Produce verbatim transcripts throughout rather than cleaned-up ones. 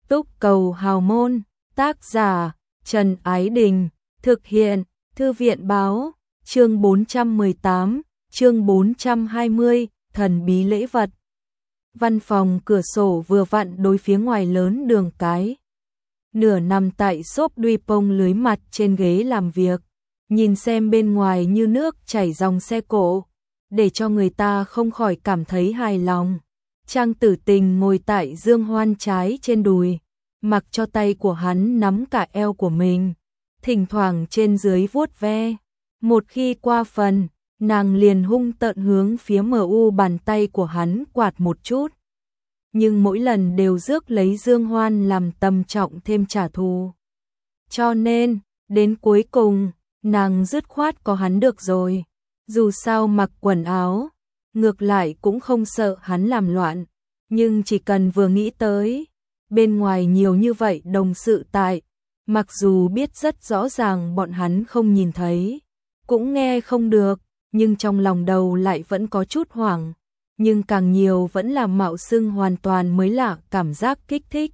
Túc Cầu Hào Môn, tác giả Trần Ái Đình, thực hiện Thư viện Báo, chương bốn trăm mười tám, chương bốn trăm hai mươi, thần bí lễ vật. Văn phòng cửa sổ vừa vặn đối phía ngoài lớn đường cái. Nửa nằm tại xốp đuôi pông lưới mặt trên ghế làm việc, nhìn xem bên ngoài như nước chảy dòng xe cộ, để cho người ta không khỏi cảm thấy hài lòng. Trang Tử Tình ngồi tại Dương Hoan trái trên đùi, mặc cho tay của hắn nắm cả eo của mình, thỉnh thoảng trên dưới vuốt ve. Một khi qua phần, nàng liền hung tợn hướng phía mờ u bàn tay của hắn quạt một chút. Nhưng mỗi lần đều rước lấy Dương Hoan làm tầm trọng thêm trả thù. Cho nên, đến cuối cùng, nàng dứt khoát có hắn được rồi. Dù sao mặc quần áo, ngược lại cũng không sợ hắn làm loạn. Nhưng chỉ cần vừa nghĩ tới, bên ngoài nhiều như vậy đồng sự tại, mặc dù biết rất rõ ràng bọn hắn không nhìn thấy, cũng nghe không được, nhưng trong lòng đầu lại vẫn có chút hoảng. Nhưng càng nhiều vẫn là mạo xưng hoàn toàn mới lạ cảm giác kích thích.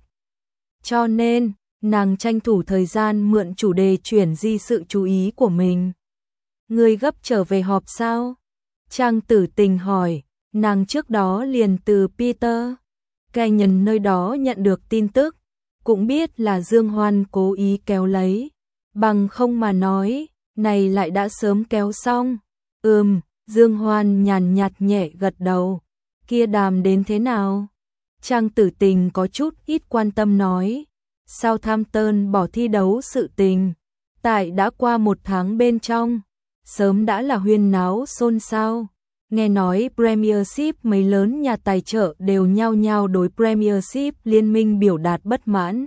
Cho nên, nàng tranh thủ thời gian mượn chủ đề chuyển di sự chú ý của mình. Ngươi gấp trở về họp sao? Trang Tử Tình hỏi, nàng trước đó liền từ Peter Canyon nơi đó nhận được tin tức, cũng biết là Dương Hoan cố ý kéo lấy, bằng không mà nói, này lại đã sớm kéo xong. Ừm, Dương Hoan nhàn nhạt nhẹ gật đầu. Kia đàm đến thế nào? Trang Tử Tình có chút ít quan tâm nói. Southampton bỏ thi đấu sự tình, tại đã qua một tháng bên trong, sớm đã là huyên náo xôn xao. Nghe nói Premiership mấy lớn nhà tài trợ đều nhao nhao đối Premiership liên minh biểu đạt bất mãn,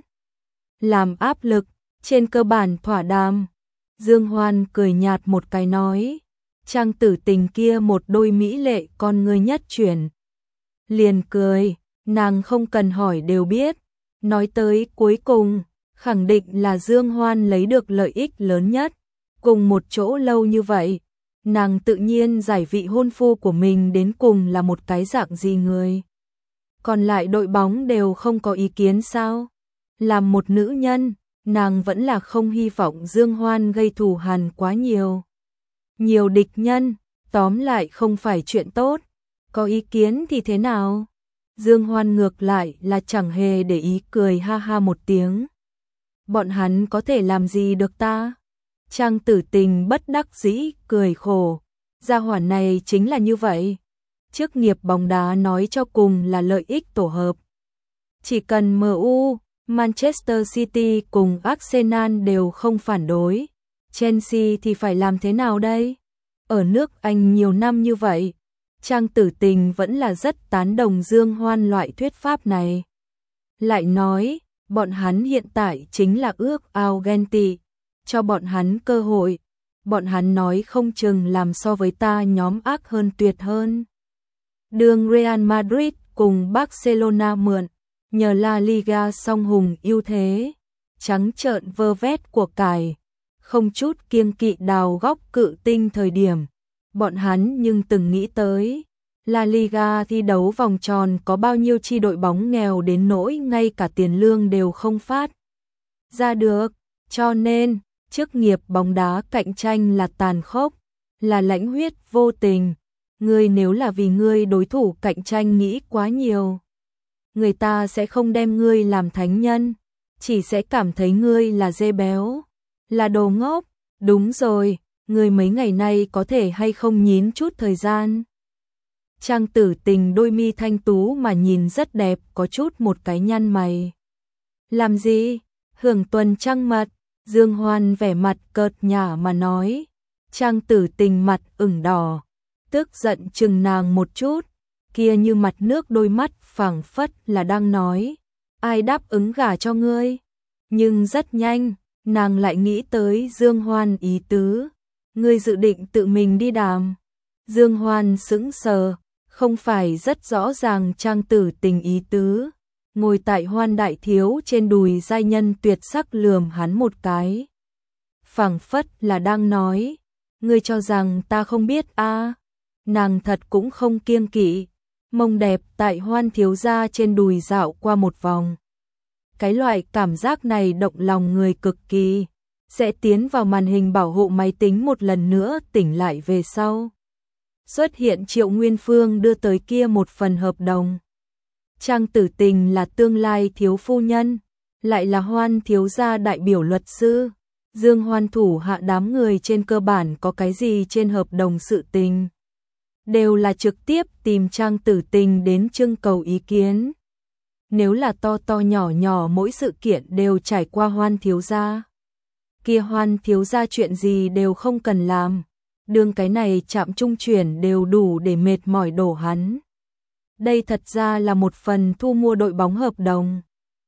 làm áp lực, trên cơ bản thỏa đàm. Dương Hoan cười nhạt một cái nói. Trang Tử Tình kia một đôi mỹ lệ con ngươi nhất chuyển, liền cười, nàng không cần hỏi đều biết. Nói tới cuối cùng, khẳng định là Dương Hoan lấy được lợi ích lớn nhất. Cùng một chỗ lâu như vậy, nàng tự nhiên giải vị hôn phu của mình đến cùng là một cái dạng gì người. Còn lại đội bóng đều không có ý kiến sao? Làm một nữ nhân, nàng vẫn là không hy vọng Dương Hoan gây thù hằn quá nhiều. Nhiều địch nhân, tóm lại không phải chuyện tốt. Có ý kiến thì thế nào? Dương Hoan ngược lại là chẳng hề để ý, cười ha ha một tiếng. Bọn hắn có thể làm gì được ta? Trang Tử Tình bất đắc dĩ cười khổ. Gia hỏa này chính là như vậy. Chức nghiệp bóng đá nói cho cùng là lợi ích tổ hợp. Chỉ cần em u, Manchester City cùng Arsenal đều không phản đối, Chelsea thì phải làm thế nào đây? Ở nước Anh nhiều năm như vậy, Trang Tử Tình vẫn là rất tán đồng Dương Hoan loại thuyết pháp này. Lại nói, bọn hắn hiện tại chính là ước ao ghen tị, cho bọn hắn cơ hội, bọn hắn nói không chừng làm so với ta nhóm ác hơn tuyệt hơn. Đường Real Madrid cùng Barcelona mượn, nhờ La Liga song hùng ưu thế, trắng trợn vơ vét của cải, không chút kiêng kỵ đào góc cự tinh thời điểm. Bọn hắn nhưng từng nghĩ tới, La Liga thi đấu vòng tròn có bao nhiêu chi đội bóng nghèo đến nỗi ngay cả tiền lương đều không phát ra được. Cho nên, chức nghiệp bóng đá cạnh tranh là tàn khốc, là lãnh huyết vô tình. Ngươi nếu là vì ngươi đối thủ cạnh tranh nghĩ quá nhiều, người ta sẽ không đem ngươi làm thánh nhân, chỉ sẽ cảm thấy ngươi là dê béo, là đồ ngốc. Đúng rồi, ngươi mấy ngày nay có thể hay không nhín chút thời gian? Trang Tử Tình đôi mi thanh tú mà nhìn rất đẹp, có chút một cái nhăn mày. Làm gì? Hưởng tuần trăng mật. Dương Hoan vẻ mặt cợt nhả mà nói. Trang Tử Tình mặt ửng đỏ, tức giận chừng nàng một chút, kia như mặt nước đôi mắt phảng phất là đang nói, ai đáp ứng gả cho ngươi? Nhưng rất nhanh, nàng lại nghĩ tới Dương Hoan ý tứ, ngươi dự định tự mình đi đàm. Dương Hoan sững sờ, không phải rất rõ ràng Trang Tử Tình ý tứ. Ngồi tại Hoan đại thiếu trên đùi giai nhân tuyệt sắc lườm hắn một cái, phảng phất là đang nói, ngươi cho rằng ta không biết a? À? Nàng thật cũng không kiêng kỵ, mông đẹp tại Hoan thiếu gia trên đùi dạo qua một vòng, Cái loại cảm giác này động lòng người cực kỳ. Sẽ tiến vào màn hình bảo hộ máy tính một lần nữa, tỉnh lại về sau. Xuất hiện Triệu Nguyên Phương đưa tới kia một phần hợp đồng. Trang Tử Tình là tương lai thiếu phu nhân, lại là Hoan thiếu gia đại biểu luật sư. Dương Hoan thủ hạ đám người trên cơ bản có cái gì trên hợp đồng sự tình, đều là trực tiếp tìm Trang Tử Tình đến trưng cầu ý kiến. Nếu là to to nhỏ nhỏ mỗi sự kiện đều trải qua Hoan thiếu gia, kia Hoan thiếu gia chuyện gì đều không cần làm. Đương cái này chạm trung chuyển đều đủ để mệt mỏi đổ hắn. Đây thật ra là một phần thu mua đội bóng hợp đồng.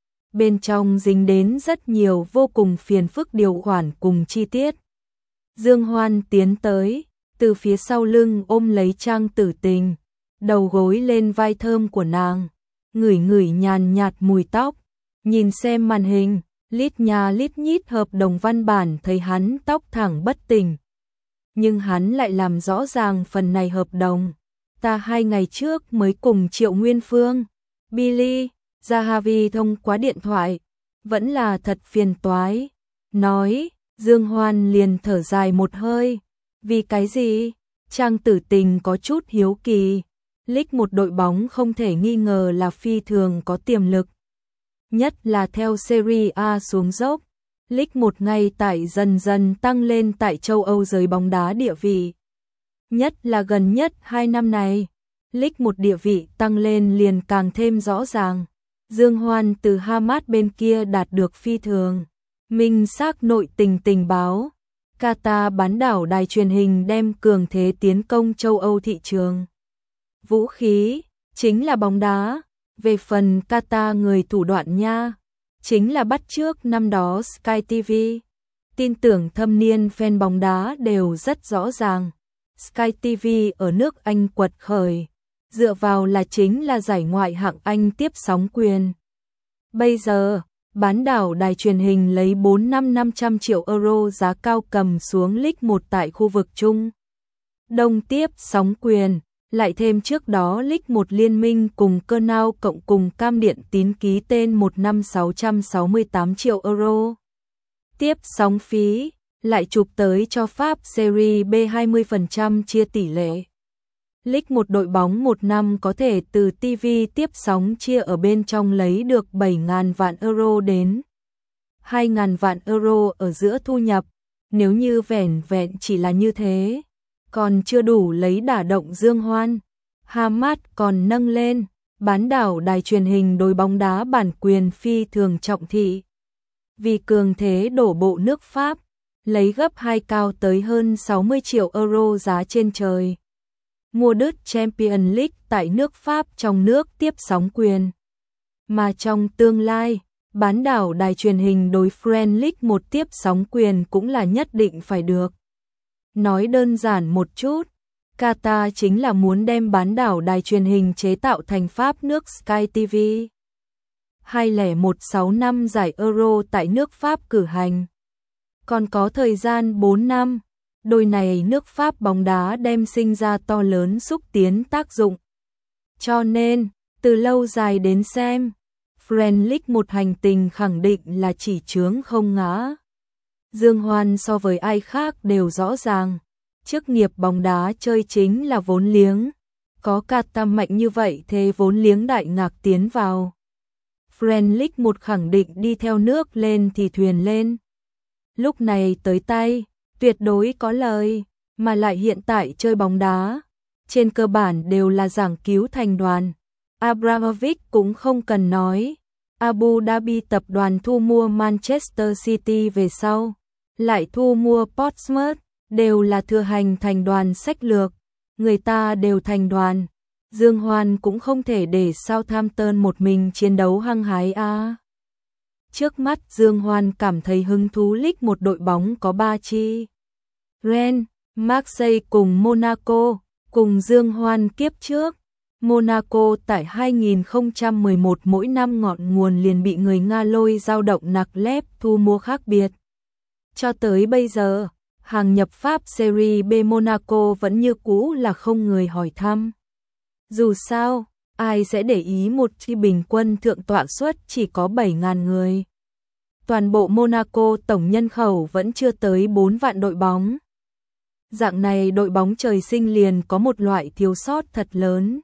Bên trong dính đến rất nhiều vô cùng phiền phức điều khoản cùng chi tiết. Dương Hoan tiến tới, từ phía sau lưng ôm lấy Trang Tử Tình, đầu gối lên vai thơm của nàng, ngửi ngửi nhàn nhạt mùi tóc, nhìn xem màn hình, lít nha lít nhít hợp đồng văn bản, thấy hắn tóc thẳng bất tỉnh. Nhưng hắn lại làm rõ ràng phần này hợp đồng. Ta hai ngày trước mới cùng Triệu Nguyên Phương, Billy, Zahavi thông qua điện thoại, vẫn là thật phiền toái. Nói, Dương Hoan liền thở dài một hơi. Vì cái gì? Trang Tử Tình có chút hiếu kỳ. Lick một đội bóng không thể nghi ngờ là phi thường có tiềm lực. Nhất là theo Serie A xuống dốc. Lick một ngay tại dần dần tăng lên tại châu Âu giới bóng đá địa vị. Nhất là gần nhất hai năm này, Lick một địa vị tăng lên liền càng thêm rõ ràng. Dương Hoan từ Hamas bên kia đạt được phi thường minh xác nội tình tình báo. Qatar bán đảo đài truyền hình đem cường thế tiến công châu Âu thị trường. Vũ khí, chính là bóng đá. Về phần Qatar người thủ đoạn nha, chính là bắt chước năm đó Sky ti vi. Tin tưởng thâm niên fan bóng đá đều rất rõ ràng. Sky ti vi ở nước Anh quật khởi, dựa vào là chính là giải ngoại hạng Anh tiếp sóng quyền. Bây giờ, bán đảo đài truyền hình lấy bốn năm năm trăm triệu euro giá cao cầm xuống Ligue một tại khu vực Trung Đông tiếp sóng quyền, lại thêm trước đó Ligue một liên minh cùng Cơ Nao cộng cùng Cam Điện Tín ký tên một năm sáu trăm sáu mươi tám triệu euro. Tiếp sóng phí, lại chụp tới cho Pháp Serie B hai mươi phần trăm chia tỷ lệ. Ligue một đội bóng một năm có thể từ ti vi tiếp sóng chia ở bên trong lấy được bảy nghìn vạn euro đến hai nghìn vạn euro ở giữa thu nhập. Nếu như vẻn vẹn chỉ là như thế, còn chưa đủ lấy đả động Dương Hoan. Hamas còn nâng lên, bán đảo đài truyền hình đối bóng đá bản quyền phi thường trọng thị. Vì cường thế đổ bộ nước Pháp, lấy gấp hai cao tới hơn sáu mươi triệu euro giá trên trời. Mua đứt Champions League tại nước Pháp trong nước tiếp sóng quyền. Mà trong tương lai, bán đảo đài truyền hình đối French League một tiếp sóng quyền cũng là nhất định phải được. Nói đơn giản một chút, Qatar chính là muốn đem bán đảo đài truyền hình chế tạo thành Pháp nước Sky ti vi. hai không một sáu năm giải Euro tại nước Pháp cử hành. Còn có thời gian bốn năm, đôi này nước Pháp bóng đá đem sinh ra to lớn xúc tiến tác dụng. Cho nên, từ lâu dài đến xem, French League một hành tình khẳng định là chỉ chướng không ngã. Dương Hoan so với ai khác đều rõ ràng, chức nghiệp bóng đá chơi chính là vốn liếng. Có Qatar mạnh như vậy thế vốn liếng đại ngạc tiến vào. French League một khẳng định đi theo nước lên thì thuyền lên. Lúc này tới tay, tuyệt đối có lời, mà lại hiện tại chơi bóng đá, trên cơ bản đều là giảng cứu thành đoàn. Abramovich cũng không cần nói, Abu Dhabi tập đoàn thu mua Manchester City về sau, lại thu mua Portsmouth, đều là thừa hành thành đoàn sách lược, người ta đều thành đoàn. Dương Hoan cũng không thể để Southampton một mình chiến đấu hăng hái a. À. Trước mắt Dương Hoan cảm thấy hứng thú Ligue một đội bóng có ba chi. Rennes, Marseille cùng Monaco, cùng Dương Hoan kiếp trước. Monaco tại hai không một một mỗi năm ngọn nguồn liền bị người Nga lôi dao động nặc lép thu mua khác biệt. Cho tới bây giờ, hàng nhập Pháp Serie B Monaco vẫn như cũ là không người hỏi thăm. Dù sao, ai sẽ để ý một chi bình quân thượng tọa suất chỉ có bảy nghìn người. Toàn bộ Monaco tổng nhân khẩu vẫn chưa tới bốn vạn đội bóng. Dạng này đội bóng trời sinh liền có một loại thiếu sót thật lớn.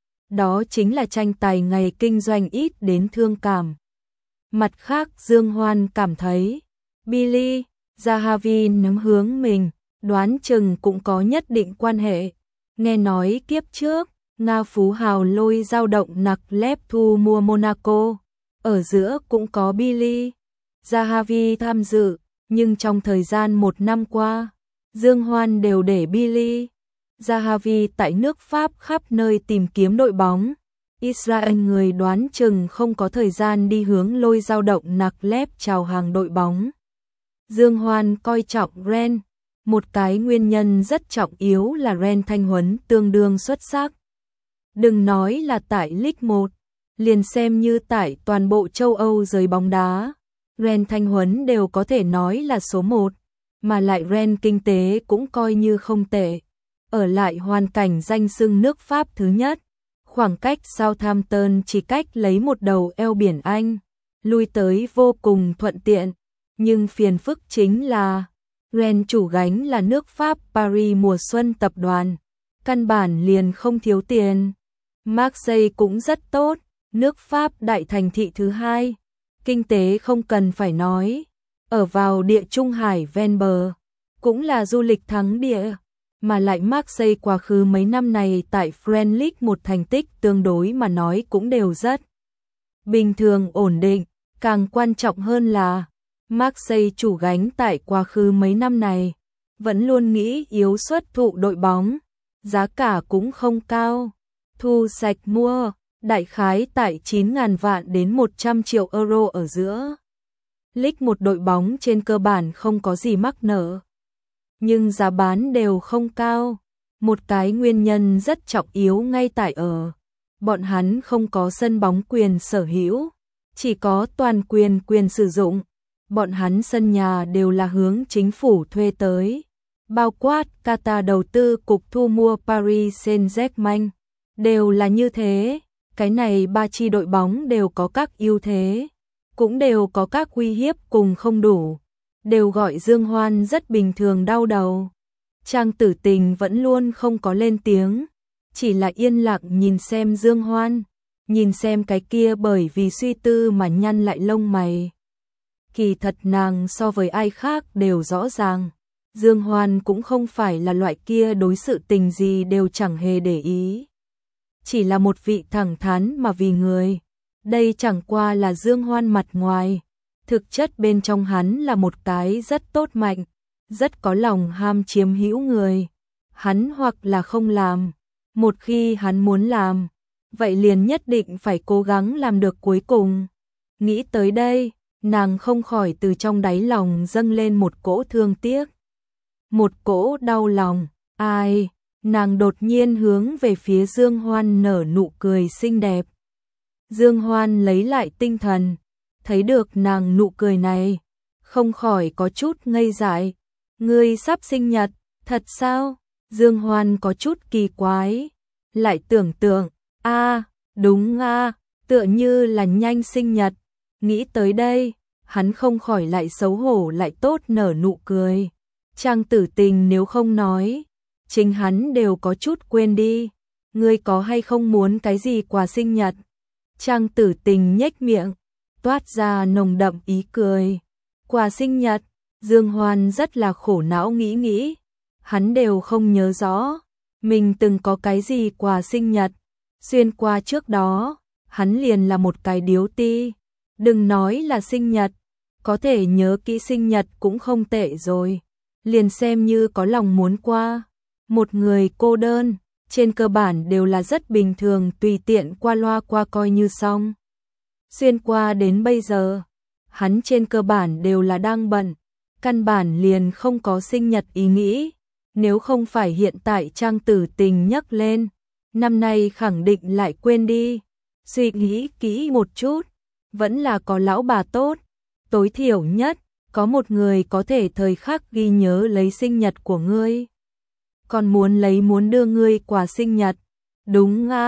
Đó chính là tranh tài ngày kinh doanh ít đến thương cảm. Mặt khác Dương Hoan cảm thấy, Billy, Zahavi nắm hướng mình, đoán chừng cũng có nhất định quan hệ. Nghe nói kiếp trước, Nga phú hào lôi dao động nặc lép thu mua Monaco, ở giữa cũng có Billy, Zahavi tham dự, nhưng trong thời gian một năm qua, Dương Hoan đều để Billy, Zahavi tại nước Pháp khắp nơi tìm kiếm đội bóng. Israel người đoán chừng không có thời gian đi hướng lôi dao động nặc lép chào hàng đội bóng. Dương Hoan coi trọng Ren, một cái nguyên nhân rất trọng yếu là Ren thanh huấn tương đương xuất sắc. Đừng nói là tại League một, liền xem như tại toàn bộ châu Âu giới bóng đá, Ren thanh huấn đều có thể nói là số một, mà lại Ren kinh tế cũng coi như không tệ. Ở lại hoàn cảnh danh xưng nước Pháp thứ nhất, khoảng cách Southampton chỉ cách lấy một đầu eo biển Anh, lui tới vô cùng thuận tiện, nhưng phiền phức chính là Ren chủ gánh là nước Pháp Paris mùa xuân tập đoàn, căn bản liền không thiếu tiền. Marseille cũng rất tốt, nước Pháp đại thành thị thứ hai, kinh tế không cần phải nói, ở vào địa Trung Hải ven bờ, cũng là du lịch thắng địa, mà lại Marseille quá khứ mấy năm này tại French League một thành tích tương đối mà nói cũng đều rất bình thường ổn định, càng quan trọng hơn là Marseille chủ gánh tại quá khứ mấy năm này, vẫn luôn nghĩ yếu xuất thụ đội bóng, giá cả cũng không cao, thu sạch mua, đại khái tại chín nghìn vạn đến một trăm triệu euro ở giữa. League một đội bóng trên cơ bản không có gì mắc nợ, nhưng giá bán đều không cao. Một cái nguyên nhân rất trọng yếu ngay tại ở, bọn hắn không có sân bóng quyền sở hữu, chỉ có toàn quyền quyền sử dụng. Bọn hắn sân nhà đều là hướng chính phủ thuê tới, bao quát Qatar đầu tư cục thu mua Paris Saint-Germain, đều là như thế. Cái này ba chi đội bóng đều có các ưu thế, cũng đều có các uy hiếp cùng không đủ, đều gọi Dương Hoan rất bình thường đau đầu. Trang Tử Tình vẫn luôn không có lên tiếng, chỉ là yên lặng nhìn xem Dương Hoan, nhìn xem cái kia bởi vì suy tư mà nhăn lại lông mày. Kỳ thật nàng so với ai khác đều rõ ràng, Dương Hoan cũng không phải là loại kia đối sự tình gì đều chẳng hề để ý. Chỉ là một vị thẳng thắn mà vì người, đây chẳng qua là Dương Hoan mặt ngoài, thực chất bên trong hắn là một cái rất tốt mạnh, rất có lòng ham chiếm hữu người. Hắn hoặc là không làm, một khi hắn muốn làm, vậy liền nhất định phải cố gắng làm được cuối cùng. Nghĩ tới đây, nàng không khỏi từ trong đáy lòng dâng lên một cỗ thương tiếc, một cỗ đau lòng. Ai? Nàng đột nhiên hướng về phía Dương Hoan nở nụ cười xinh đẹp. Dương Hoan lấy lại tinh thần, thấy được nàng nụ cười này, không khỏi có chút ngây dại. Ngươi sắp sinh nhật, thật sao? Dương Hoan có chút kỳ quái, lại tưởng tượng, a, à, đúng a, à, tựa như là nhanh sinh nhật. Nghĩ tới đây, hắn không khỏi lại xấu hổ lại tốt nở nụ cười. Trang Tử Tình nếu không nói, chính hắn đều có chút quên đi. Ngươi có hay không muốn cái gì quà sinh nhật? Trang Tử Tình nhếch miệng, toát ra nồng đậm ý cười. Quà sinh nhật? Dương Hoan rất là khổ não nghĩ nghĩ, hắn đều không nhớ rõ mình từng có cái gì quà sinh nhật. Xuyên qua trước đó, hắn liền là một cái điếu ti, đừng nói là sinh nhật, có thể nhớ kỹ sinh nhật cũng không tệ rồi, liền xem như có lòng muốn qua. Một người cô đơn, trên cơ bản đều là rất bình thường, tùy tiện qua loa qua coi như xong. Xuyên qua đến bây giờ, hắn trên cơ bản đều là đang bận, căn bản liền không có sinh nhật ý nghĩ. Nếu không phải hiện tại Trang Tử Tình nhắc lên, năm nay khẳng định lại quên đi. Suy nghĩ kỹ một chút, vẫn là có lão bà tốt, tối thiểu nhất, có một người có thể thời khắc ghi nhớ lấy sinh nhật của ngươi. Còn muốn lấy muốn đưa ngươi quà sinh nhật. Đúng a,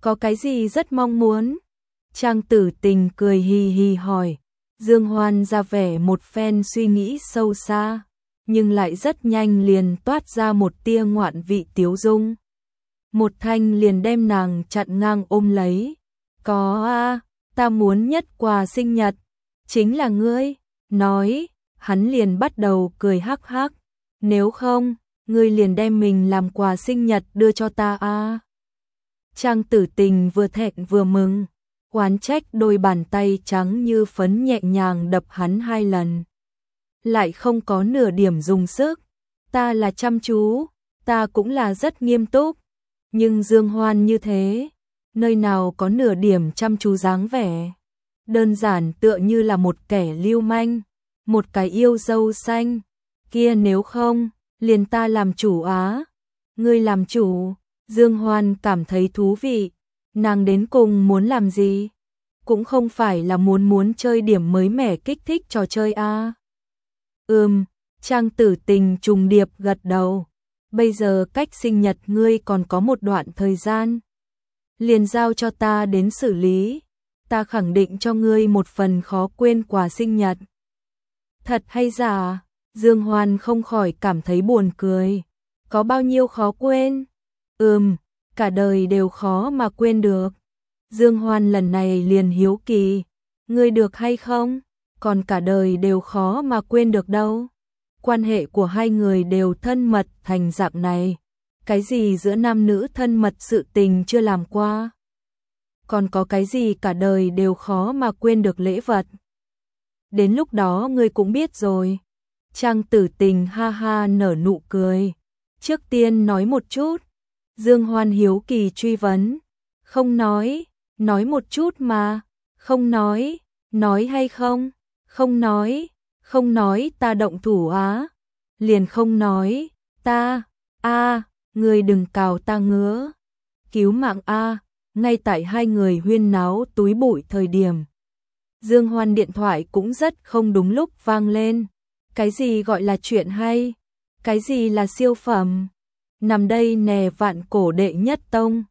Có cái gì rất mong muốn? Trang Tử Tình cười hì hì hỏi. Dương Hoan ra vẻ một phen suy nghĩ sâu xa, nhưng lại rất nhanh liền toát ra một tia ngoạn vị tiếu dung. Một thanh liền đem nàng chặn ngang ôm lấy. Có a, ta muốn nhất quà sinh nhật, chính là ngươi. Nói, hắn liền bắt đầu cười hắc hắc. Nếu không, ngươi liền đem mình làm quà sinh nhật đưa cho ta a. Trang Tử Tình vừa thẹn vừa mừng, oán trách đôi bàn tay trắng như phấn nhẹ nhàng đập hắn hai lần. Lại không có nửa điểm dùng sức. Ta là chăm chú, ta cũng là rất nghiêm túc. Nhưng Dương Hoan như thế, nơi nào có nửa điểm chăm chú dáng vẻ. Đơn giản tựa như là một kẻ lưu manh, một cái yêu dâu xanh. Kia nếu không, liền ta làm chủ á. Ngươi làm chủ. Dương Hoan cảm thấy thú vị. Nàng đến cùng muốn làm gì? Cũng không phải là muốn muốn chơi điểm mới mẻ kích thích trò chơi a. Ừm, Trang Tử Tình trùng điệp gật đầu. Bây giờ cách sinh nhật ngươi còn có một đoạn thời gian. Liền giao cho ta đến xử lý. Ta khẳng định cho ngươi một phần khó quên quà sinh nhật. Thật hay giả? Dương Hoan không khỏi cảm thấy buồn cười. Có bao nhiêu khó quên? Ừm, cả đời đều khó mà quên được. Dương Hoan lần này liền hiếu kỳ. Ngươi được hay không? Còn cả đời đều khó mà quên được đâu. Quan hệ của hai người đều thân mật thành dạng này. Cái gì giữa nam nữ thân mật sự tình chưa làm qua? Còn có cái gì cả đời đều khó mà quên được lễ vật? Đến lúc đó ngươi cũng biết rồi. Trang Tử Tình ha ha nở nụ cười. Trước tiên nói một chút. Dương Hoan hiếu kỳ truy vấn. Không nói, nói một chút mà. Không nói, nói hay không? Không nói, không nói ta động thủ á. Liền không nói, ta, a, người đừng cào ta ngứa. Cứu mạng a, ngay tại hai người huyên náo túi bụi thời điểm. Dương Hoan điện thoại cũng rất không đúng lúc vang lên. Cái gì gọi là chuyện hay? Cái gì là siêu phẩm? Nằm đây nè vạn cổ đệ nhất tông.